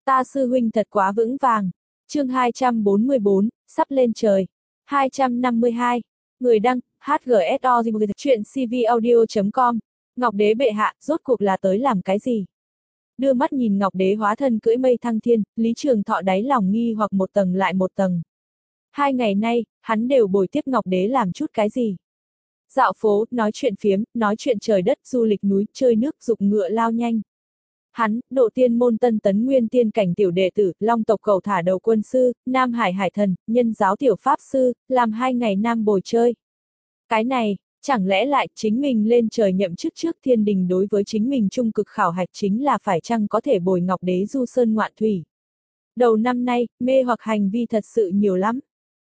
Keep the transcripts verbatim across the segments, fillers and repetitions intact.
Ta sư huynh thật quá vững vàng. Chương hai trăm bốn mươi bốn, sắp lên trời. hai trăm năm mươi hai. Người đăng, hát giê ét o chuyện cvaudio chấm com. Ngọc Đế bệ hạ, rốt cuộc là tới làm cái gì? Đưa mắt nhìn Ngọc Đế hóa thân cưỡi mây thăng thiên, Lý Trường Thọ đáy lòng nghi hoặc một tầng lại một tầng. Hai ngày nay, hắn đều bồi tiếp Ngọc Đế làm chút cái gì? Dạo phố, nói chuyện phiếm, nói chuyện trời đất, du lịch núi, chơi nước, dục ngựa lao nhanh. Hắn, độ tiên môn tân tấn nguyên tiên cảnh tiểu đệ tử, long tộc cầu thả đầu quân sư, Nam Hải hải thần, nhân giáo tiểu pháp sư, làm hai ngày nam bồi chơi. Cái này, chẳng lẽ lại chính mình lên trời nhậm chức trước thiên đình đối với chính mình trung cực khảo hạch chính là phải chăng có thể bồi Ngọc Đế du sơn ngoạn thủy. Đầu năm nay, mê hoặc hành vi thật sự nhiều lắm.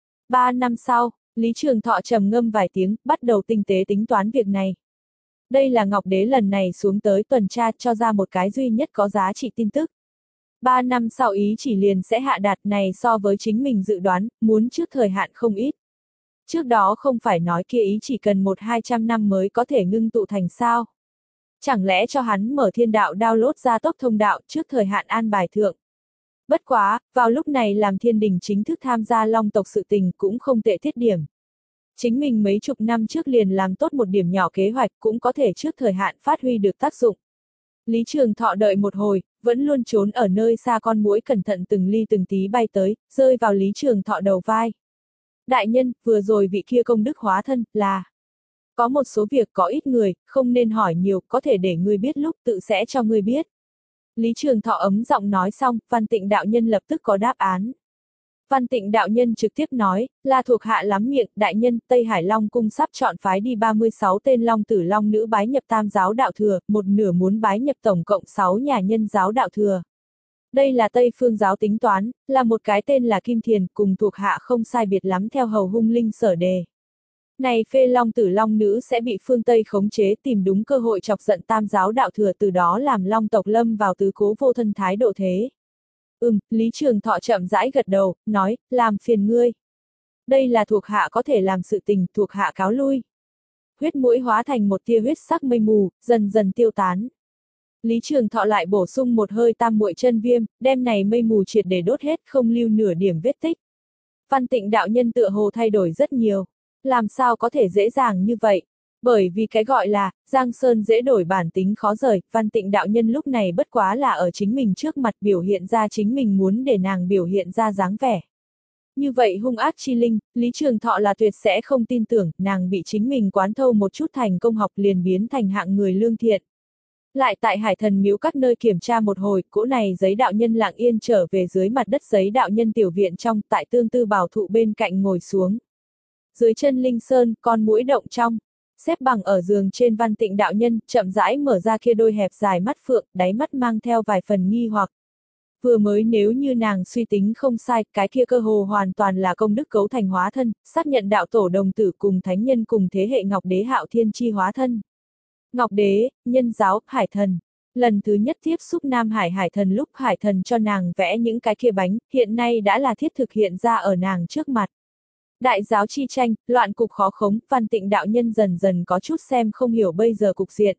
Ba năm sau, Lý Trường Thọ trầm ngâm vài tiếng, bắt đầu tinh tế tính toán việc này. Đây là Ngọc Đế lần này xuống tới tuần tra cho ra một cái duy nhất có giá trị tin tức. Ba năm sau ý chỉ liền sẽ hạ đạt này so với chính mình dự đoán, muốn trước thời hạn không ít. Trước đó không phải nói kia ý chỉ cần một hai trăm năm mới có thể ngưng tụ thành sao. Chẳng lẽ cho hắn mở thiên đạo download ra tốc thông đạo trước thời hạn an bài thượng. Bất quá, vào lúc này làm thiên đình chính thức tham gia long tộc sự tình cũng không tệ thiết điểm. Chính mình mấy chục năm trước liền làm tốt một điểm nhỏ kế hoạch cũng có thể trước thời hạn phát huy được tác dụng. Lý Trường Thọ đợi một hồi, vẫn luôn trốn ở nơi xa con muỗi cẩn thận từng ly từng tí bay tới, rơi vào Lý Trường Thọ đầu vai. Đại nhân, vừa rồi vị kia công đức hóa thân, là... Có một số việc có ít người, không nên hỏi nhiều, có thể để ngươi biết lúc tự sẽ cho ngươi biết. Lý Trường Thọ ấm giọng nói xong, Văn Tịnh đạo nhân lập tức có đáp án. Văn Tịnh đạo nhân trực tiếp nói, là thuộc hạ lắm miệng, đại nhân, Tây Hải Long cung sắp chọn phái đi ba mươi sáu tên long tử long nữ bái nhập tam giáo đạo thừa, một nửa muốn bái nhập tổng cộng sáu nhà nhân giáo đạo thừa. Đây là Tây Phương giáo tính toán, là một cái tên là Kim Thiền, cùng thuộc hạ không sai biệt lắm theo hầu hung linh sở đề. Này phê long tử long nữ sẽ bị phương Tây khống chế tìm đúng cơ hội chọc giận tam giáo đạo thừa từ đó làm long tộc lâm vào tứ cố vô thân thái độ thế. Ừm, Lý Trường Thọ chậm rãi gật đầu, nói, làm phiền ngươi. Đây là thuộc hạ có thể làm sự tình, thuộc hạ cáo lui. Huyết mũi hóa thành một tia huyết sắc mây mù, dần dần tiêu tán. Lý Trường Thọ lại bổ sung một hơi tam muội chân viêm, đem này mây mù triệt để đốt hết không lưu nửa điểm vết tích. Văn Tịnh đạo nhân tựa hồ thay đổi rất nhiều. Làm sao có thể dễ dàng như vậy? Bởi vì cái gọi là, Giang Sơn dễ đổi bản tính khó rời, Văn Tịnh đạo nhân lúc này bất quá là ở chính mình trước mặt biểu hiện ra chính mình muốn để nàng biểu hiện ra dáng vẻ. Như vậy hung ác chi linh, Lý Trường Thọ là tuyệt sẽ không tin tưởng, nàng bị chính mình quán thâu một chút thành công học liền biến thành hạng người lương thiện. Lại tại Hải Thần miếu các nơi kiểm tra một hồi, cỗ này giấy đạo nhân lặng yên trở về dưới mặt đất giấy đạo nhân tiểu viện trong, tại tương tư bảo thụ bên cạnh ngồi xuống. Dưới chân linh sơn, con muỗi động trong. Xếp bằng ở giường trên Văn Tịnh đạo nhân, chậm rãi mở ra kia đôi hẹp dài mắt phượng, đáy mắt mang theo vài phần nghi hoặc. Vừa mới nếu như nàng suy tính không sai, cái kia cơ hồ hoàn toàn là công đức cấu thành hóa thân, xác nhận đạo tổ đồng tử cùng thánh nhân cùng thế hệ Ngọc Đế Hạo Thiên chi hóa thân. Ngọc Đế, nhân giáo, hải thần. Lần thứ nhất tiếp xúc Nam Hải hải thần lúc hải thần cho nàng vẽ những cái kia bánh, hiện nay đã là thiết thực hiện ra ở nàng trước mặt. Đại giáo chi tranh, loạn cục khó khống, Văn Tịnh đạo nhân dần dần có chút xem không hiểu bây giờ cục diện.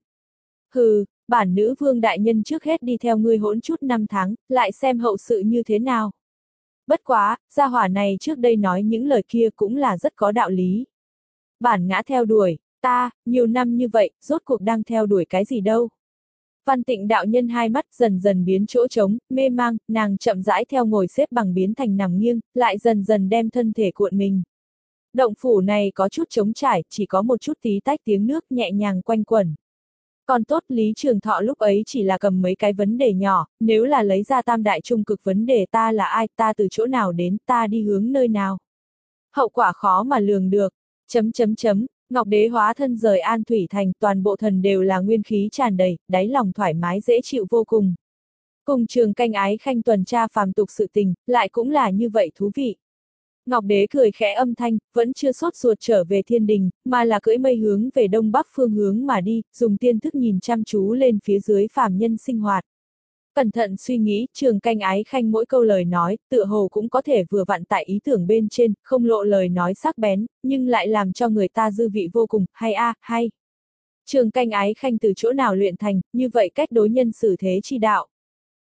Hừ, bản nữ vương đại nhân trước hết đi theo ngươi hỗn chút năm tháng, lại xem hậu sự như thế nào. Bất quá, gia hỏa này trước đây nói những lời kia cũng là rất có đạo lý. Bản ngã theo đuổi, ta, nhiều năm như vậy, rốt cuộc đang theo đuổi cái gì đâu. Văn Tịnh đạo nhân hai mắt dần dần biến chỗ trống, mê mang, nàng chậm rãi theo ngồi xếp bằng biến thành nằm nghiêng, lại dần dần đem thân thể cuộn mình. Động phủ này có chút trống trải, chỉ có một chút tí tách tiếng nước nhẹ nhàng quanh quẩn. Còn tốt Lý Trường Thọ lúc ấy chỉ là cầm mấy cái vấn đề nhỏ, nếu là lấy ra tam đại trung cực vấn đề ta là ai, ta từ chỗ nào đến, ta đi hướng nơi nào. Hậu quả khó mà lường được. Chấm chấm chấm, Ngọc Đế hóa thân rời An Thủy Thành, toàn bộ thần đều là nguyên khí tràn đầy, đáy lòng thoải mái dễ chịu vô cùng. Cùng Trường Canh Ái Khanh tuần tra phàm tục sự tình, lại cũng là như vậy thú vị. Ngọc Đế cười khẽ âm thanh, vẫn chưa sốt ruột trở về thiên đình, mà là cưỡi mây hướng về đông bắc phương hướng mà đi, dùng tiên thức nhìn chăm chú lên phía dưới phàm nhân sinh hoạt. Cẩn thận suy nghĩ, Trường Canh Ái Khanh mỗi câu lời nói, tựa hồ cũng có thể vừa vặn tại ý tưởng bên trên, không lộ lời nói sắc bén, nhưng lại làm cho người ta dư vị vô cùng, hay a, à, hay. Trường Canh Ái Khanh từ chỗ nào luyện thành, như vậy cách đối nhân xử thế chi đạo.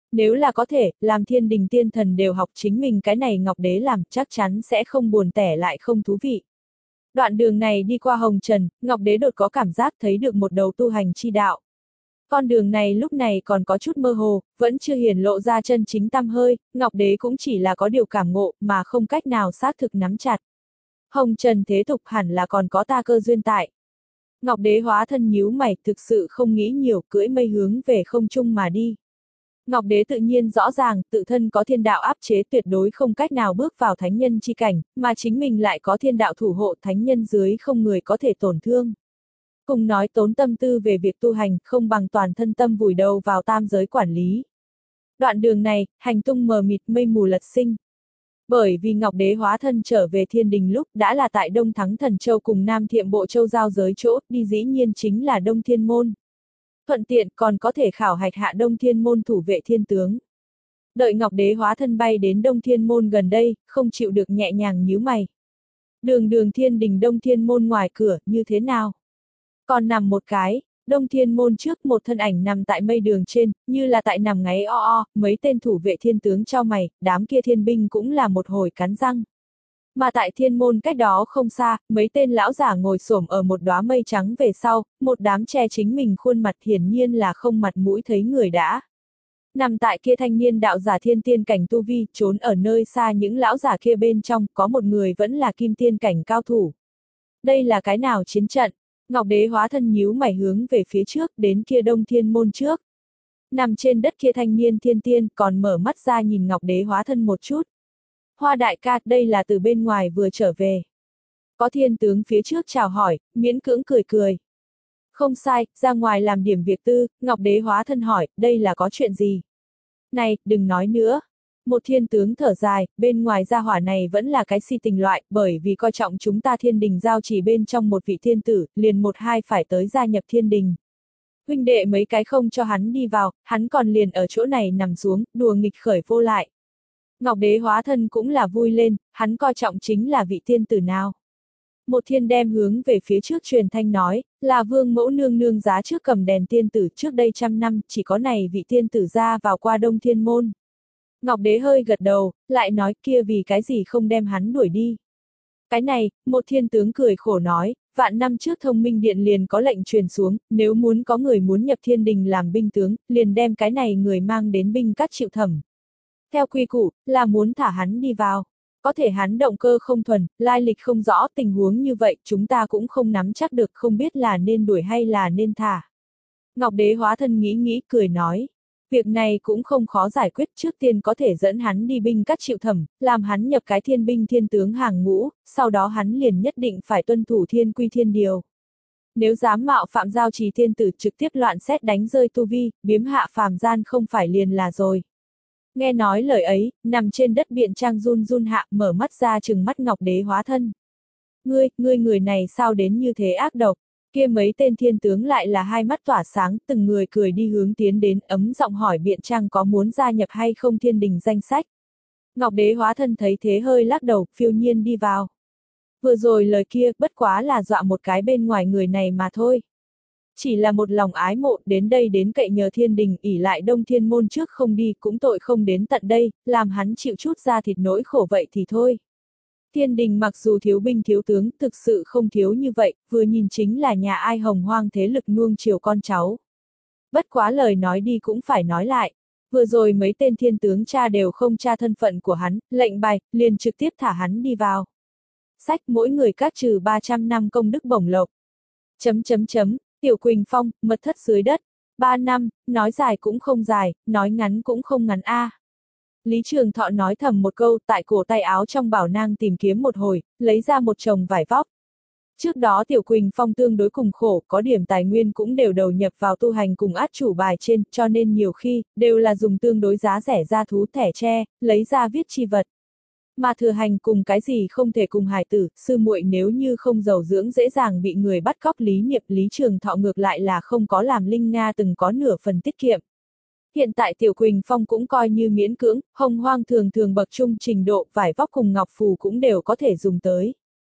Nếu là có thể, làm thiên đình tiên thần đều học chính mình cái này Ngọc Đế làm, chắc chắn sẽ không buồn tẻ lại không thú vị. Đoạn đường này đi qua Hồng Trần, Ngọc Đế đột có cảm giác thấy được một đầu tu hành chi đạo. Con đường này lúc này còn có chút mơ hồ, vẫn chưa hiển lộ ra chân chính tăm hơi, Ngọc Đế cũng chỉ là có điều cảm ngộ mà không cách nào xác thực nắm chặt. Hồng Trần thế tục hẳn là còn có ta cơ duyên tại. Ngọc Đế hóa thân nhíu mày, thực sự không nghĩ nhiều, cưỡi mây hướng về không trung mà đi. Ngọc Đế tự nhiên rõ ràng, tự thân có thiên đạo áp chế tuyệt đối không cách nào bước vào thánh nhân chi cảnh, mà chính mình lại có thiên đạo thủ hộ thánh nhân dưới không người có thể tổn thương. Cùng nói tốn tâm tư về việc tu hành, không bằng toàn thân tâm vùi đầu vào tam giới quản lý. Đoạn đường này, hành tung mờ mịt mây mù lật sinh. Bởi vì Ngọc Đế hóa thân trở về thiên đình lúc đã là tại Đông Thắng Thần Châu cùng Nam Thiệm Bộ Châu giao giới chỗ, đi dĩ nhiên chính là Đông Thiên Môn. Thuận tiện còn có thể khảo hạch hạ Đông Thiên Môn thủ vệ thiên tướng. Đợi Ngọc Đế hóa thân bay đến Đông Thiên Môn gần đây, không chịu được nhẹ nhàng nhíu mày. Đường đường thiên đình Đông Thiên Môn ngoài cửa, như thế nào? Còn nằm một cái, Đông Thiên Môn trước một thân ảnh nằm tại mây đường trên, như là tại nằm ngáy o o, mấy tên thủ vệ thiên tướng trao mày, đám kia thiên binh cũng là một hồi cắn răng. Mà tại thiên môn cách đó không xa, mấy tên lão giả ngồi xổm ở một đóa mây trắng về sau, một đám che chính mình khuôn mặt hiển nhiên là không mặt mũi thấy người đã. Nằm tại kia thanh niên đạo giả thiên tiên cảnh tu vi, trốn ở nơi xa những lão giả kia bên trong, có một người vẫn là kim tiên cảnh cao thủ. Đây là cái nào chiến trận? Ngọc Đế hóa thân nhíu mày hướng về phía trước, đến kia Đông Thiên Môn trước. Nằm trên đất kia thanh niên thiên tiên, còn mở mắt ra nhìn Ngọc Đế hóa thân một chút. Hoa đại ca, đây là từ bên ngoài vừa trở về. Có thiên tướng phía trước chào hỏi, miễn cưỡng cười cười. Không sai, ra ngoài làm điểm việc tư, Ngọc Đế hóa thân hỏi, đây là có chuyện gì? Này, đừng nói nữa. Một thiên tướng thở dài, bên ngoài gia hỏa này vẫn là cái si tình loại, bởi vì coi trọng chúng ta thiên đình giao chỉ bên trong một vị thiên tử, liền một hai phải tới gia nhập thiên đình. Huynh đệ mấy cái không cho hắn đi vào, hắn còn liền ở chỗ này nằm xuống, đùa nghịch khởi vô lại. Ngọc Đế hóa thân cũng là vui lên, hắn coi trọng chính là vị thiên tử nào. Một thiên đem hướng về phía trước truyền thanh nói, là vương mẫu nương nương giá trước cầm đèn tiên tử trước đây trăm năm, chỉ có này vị tiên tử ra vào qua Đông Thiên Môn. Ngọc Đế hơi gật đầu, lại nói kia vì cái gì không đem hắn đuổi đi. Cái này, một thiên tướng cười khổ nói, vạn năm trước thông minh điện liền có lệnh truyền xuống, nếu muốn có người muốn nhập thiên đình làm binh tướng, liền đem cái này người mang đến binh các chịu thẩm. Theo quy củ, là muốn thả hắn đi vào. Có thể hắn động cơ không thuần, lai lịch không rõ, tình huống như vậy chúng ta cũng không nắm chắc được, không biết là nên đuổi hay là nên thả. Ngọc Đế hóa thân nghĩ nghĩ cười nói. Việc này cũng không khó giải quyết, trước tiên có thể dẫn hắn đi binh các chịu thẩm, làm hắn nhập cái thiên binh thiên tướng hàng ngũ, sau đó hắn liền nhất định phải tuân thủ thiên quy thiên điều. Nếu dám mạo phạm giao trì thiên tử trực tiếp loạn xét đánh rơi tu vi, biếm hạ phàm gian không phải liền là rồi. Nghe nói lời ấy, nằm trên đất biện trang run run hạ, mở mắt ra trừng mắt Ngọc Đế hóa thân. Ngươi, ngươi người này sao đến như thế ác độc? Kia mấy tên thiên tướng lại là hai mắt tỏa sáng, từng người cười đi hướng tiến đến, ấm giọng hỏi biện trang có muốn gia nhập hay không thiên đình danh sách. Ngọc Đế hóa thân thấy thế hơi lắc đầu, phiêu nhiên đi vào. Vừa rồi lời kia, bất quá là dọa một cái bên ngoài người này mà thôi. Chỉ là một lòng ái mộ, đến đây đến cậy nhờ thiên đình, ỉ lại Đông Thiên Môn trước không đi, cũng tội không đến tận đây, làm hắn chịu chút ra thịt nỗi khổ vậy thì thôi. Thiên đình mặc dù thiếu binh thiếu tướng, thực sự không thiếu như vậy, vừa nhìn chính là nhà ai hồng hoang thế lực nuông chiều con cháu. Bất quá lời nói đi cũng phải nói lại. Vừa rồi mấy tên thiên tướng cha đều không tra thân phận của hắn, lệnh bài, liền trực tiếp thả hắn đi vào. Sách mỗi người các trừ ba trăm năm công đức bổng lộc. Chấm chấm chấm, Tiểu Quỳnh Phong, mật thất dưới đất. Ba năm, nói dài cũng không dài, nói ngắn cũng không ngắn a. À. Lý Trường Thọ nói thầm một câu, tại cổ tay áo trong bảo nang tìm kiếm một hồi, lấy ra một chồng vải vóc. Trước đó Tiểu Quỳnh Phong tương đối cùng khổ, có điểm tài nguyên cũng đều đầu nhập vào tu hành cùng át chủ bài trên, cho nên nhiều khi, đều là dùng tương đối giá rẻ ra thú thẻ tre, lấy ra viết chi vật. Mà thừa hành cùng cái gì không thể cùng hài tử, sư muội nếu như không giàu dưỡng dễ dàng bị người bắt cóc lý niệm, Lý Trường Thọ ngược lại là không có làm Linh Nga từng có nửa phần tiết kiệm. Hiện tại Tiểu Quỳnh Phong cũng coi như miễn cưỡng, hồng hoang thường thường bậc trung trình độ, vải vóc cùng ngọc phù cũng đều có thể dùng tới.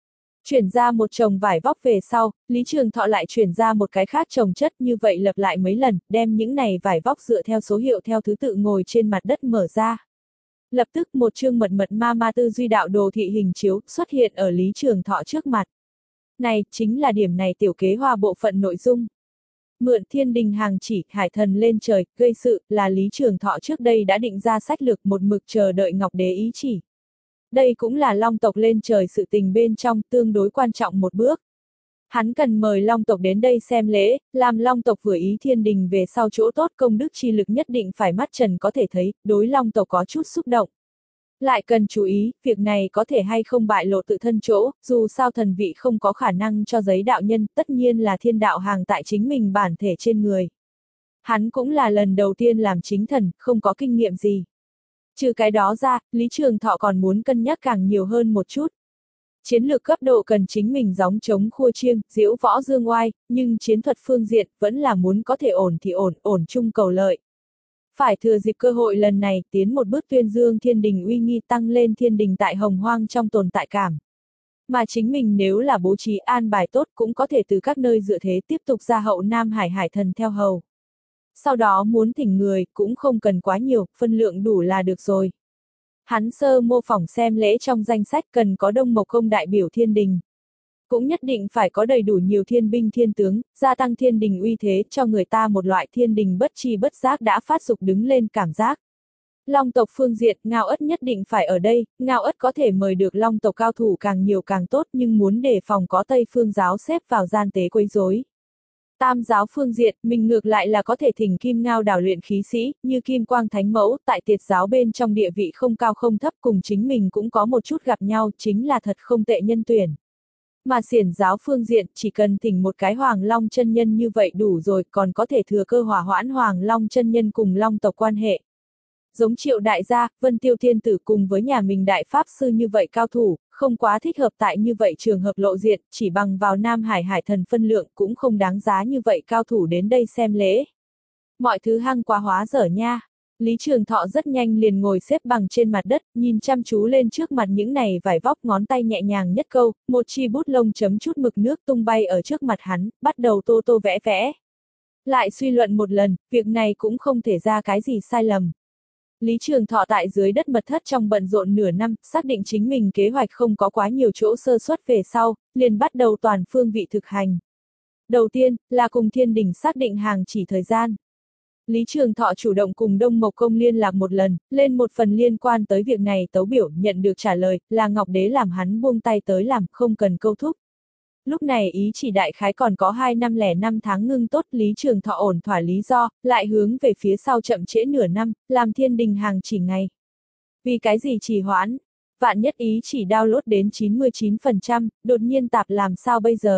Chuyển ra một chồng vải vóc về sau, Lý Trường Thọ lại chuyển ra một cái khác chồng chất, như vậy lặp lại mấy lần, đem những này vải vóc dựa theo số hiệu theo thứ tự ngồi trên mặt đất mở ra. Lập tức một chương mật mật ma ma tư duy đạo đồ thị hình chiếu xuất hiện ở Lý Trường Thọ trước mặt. Này, chính là điểm này tiểu kế hoa bộ phận nội dung. Mượn thiên đình hàng chỉ, hải thần lên trời, gây sự, là Lý Trường Thọ trước đây đã định ra sách lược một mực chờ đợi Ngọc Đế ý chỉ. Đây cũng là Long tộc lên trời sự tình bên trong tương đối quan trọng một bước. Hắn cần mời Long tộc đến đây xem lễ, làm Long tộc vừa ý thiên đình về sau chỗ tốt công đức chi lực nhất định phải mắt trần có thể thấy, đối Long tộc có chút xúc động. Lại cần chú ý, việc này có thể hay không bại lộ tự thân chỗ, dù sao thần vị không có khả năng cho giấy đạo nhân, tất nhiên là thiên đạo hàng tại chính mình bản thể trên người. Hắn cũng là lần đầu tiên làm chính thần, không có kinh nghiệm gì. Trừ cái đó ra, Lý Trường Thọ còn muốn cân nhắc càng nhiều hơn một chút. Chiến lược cấp độ cần chính mình gióng chống khua chiêng, diễu võ dương oai, nhưng chiến thuật phương diện vẫn là muốn có thể ổn thì ổn, ổn chung cầu lợi. Phải thừa dịp cơ hội lần này tiến một bước tuyên dương thiên đình uy nghi, tăng lên thiên đình tại hồng hoang trong tồn tại cảm. Mà chính mình nếu là bố trí an bài tốt cũng có thể từ các nơi dựa thế tiếp tục ra hậu Nam Hải hải thần theo hầu. Sau đó muốn thỉnh người cũng không cần quá nhiều, phân lượng đủ là được rồi. Hắn sơ mô phỏng xem lễ trong danh sách cần có Đông Mộc Công đại biểu thiên đình. Cũng nhất định phải có đầy đủ nhiều thiên binh thiên tướng, gia tăng thiên đình uy thế cho người ta một loại thiên đình bất chi bất giác đã phát dục đứng lên cảm giác. Long tộc phương diện, Ngao Ất nhất định phải ở đây, Ngao Ất có thể mời được Long tộc cao thủ càng nhiều càng tốt nhưng muốn đề phòng có Tây Phương giáo xếp vào gian tế quấy rối. Tam giáo phương diện, mình ngược lại là có thể thỉnh Kim Ngao đảo luyện khí sĩ, như Kim Quang Thánh Mẫu, tại Tiệt giáo bên trong địa vị không cao không thấp cùng chính mình cũng có một chút gặp nhau, chính là thật không tệ nhân tuyển. Mà Xiển giáo phương diện, chỉ cần thỉnh một cái Hoàng Long chân nhân như vậy đủ rồi, còn có thể thừa cơ hỏa hoãn Hoàng Long chân nhân cùng Long tộc quan hệ. Giống Triệu đại gia, Vân Tiêu Thiên Tử cùng với nhà mình đại pháp sư như vậy cao thủ, không quá thích hợp tại như vậy trường hợp lộ diện, chỉ bằng vào Nam Hải hải thần phân lượng cũng không đáng giá như vậy cao thủ đến đây xem lễ. Mọi thứ hăng quá hóa dở nha. Lý Trường Thọ rất nhanh liền ngồi xếp bằng trên mặt đất, nhìn chăm chú lên trước mặt những này vải vóc, ngón tay nhẹ nhàng nhất câu, một chi bút lông chấm chút mực nước tung bay ở trước mặt hắn, bắt đầu tô tô vẽ vẽ. Lại suy luận một lần, việc này cũng không thể ra cái gì sai lầm. Lý Trường Thọ tại dưới đất mật thất trong bận rộn nửa năm, xác định chính mình kế hoạch không có quá nhiều chỗ sơ suất về sau, liền bắt đầu toàn phương vị thực hành. Đầu tiên, là cùng thiên đình xác định hàng chỉ thời gian. Lý Trường Thọ chủ động cùng Đông Mộc Công liên lạc một lần, lên một phần liên quan tới việc này tấu biểu, nhận được trả lời, là Ngọc Đế làm hắn buông tay tới làm, không cần câu thúc. Lúc này ý chỉ đại khái còn có hai năm lẻ năm tháng ngưng tốt, Lý Trường Thọ ổn thỏa lý do, lại hướng về phía sau chậm trễ nửa năm, làm thiên đình hàng chỉ ngày. Vì cái gì trì hoãn? Vạn nhất ý chỉ download đến chín mươi chín phần trăm, đột nhiên tạp làm sao bây giờ?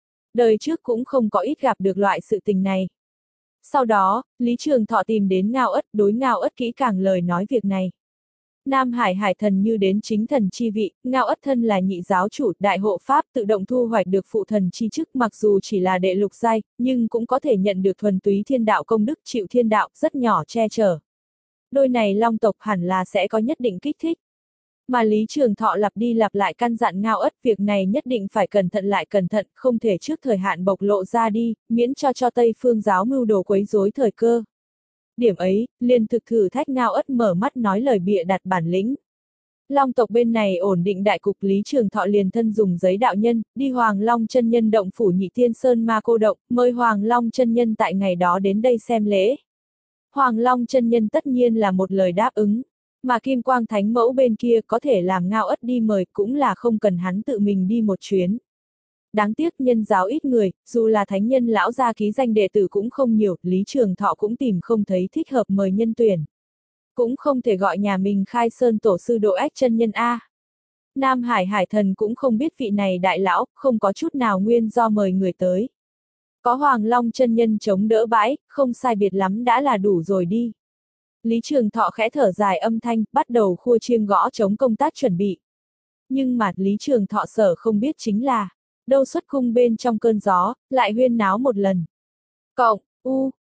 Đời trước cũng không có ít gặp được loại sự tình này. Sau đó, Lý Trường Thọ tìm đến Ngao Ất, đối Ngao Ất kỹ càng lời nói việc này. Nam Hải hải thần như đến chính thần chi vị, Ngao Ất thân là nhị giáo chủ, đại hộ pháp tự động thu hoạch được phụ thần chi chức, mặc dù chỉ là đệ lục giai, nhưng cũng có thể nhận được thuần túy thiên đạo công đức, chịu thiên đạo, rất nhỏ che chở. Đôi này Long tộc hẳn là sẽ có nhất định kích thích. Mà Lý Trường Thọ lặp đi lặp lại căn dặn Ngao Ất việc này nhất định phải cẩn thận lại cẩn thận, không thể trước thời hạn bộc lộ ra đi, miễn cho cho Tây Phương giáo mưu đồ quấy rối thời cơ. Điểm ấy, liền thực thử thách Ngao Ất mở mắt nói lời bịa đặt bản lĩnh. Long tộc bên này ổn định đại cục, Lý Trường Thọ liền thân dùng giấy đạo nhân, đi Hoàng Long chân nhân động phủ Nhị Tiên Sơn Ma Cô Động, mời Hoàng Long chân nhân tại ngày đó đến đây xem lễ. Hoàng Long chân nhân tất nhiên là một lời đáp ứng, mà Kim Quang Thánh Mẫu bên kia có thể làm Ngao Ất đi mời cũng là không cần hắn tự mình đi một chuyến. Đáng tiếc nhân giáo ít người, dù là thánh nhân lão gia ký danh đệ tử cũng không nhiều, Lý Trường Thọ cũng tìm không thấy thích hợp mời nhân tuyển. Cũng không thể gọi nhà mình khai sơn tổ sư Độ Ách chân nhân A. Nam Hải hải thần cũng không biết vị này đại lão, không có chút nào nguyên do mời người tới. Có Hoàng Long chân nhân chống đỡ bãi, không sai biệt lắm đã là đủ rồi đi. Lý Trường Thọ khẽ thở dài âm thanh, bắt đầu khua chiêng gõ chống công tác chuẩn bị. Nhưng mà Lý Trường Thọ sở không biết chính là, đâu xuất cung bên trong cơn gió, lại huyên náo một lần. Cộng, u,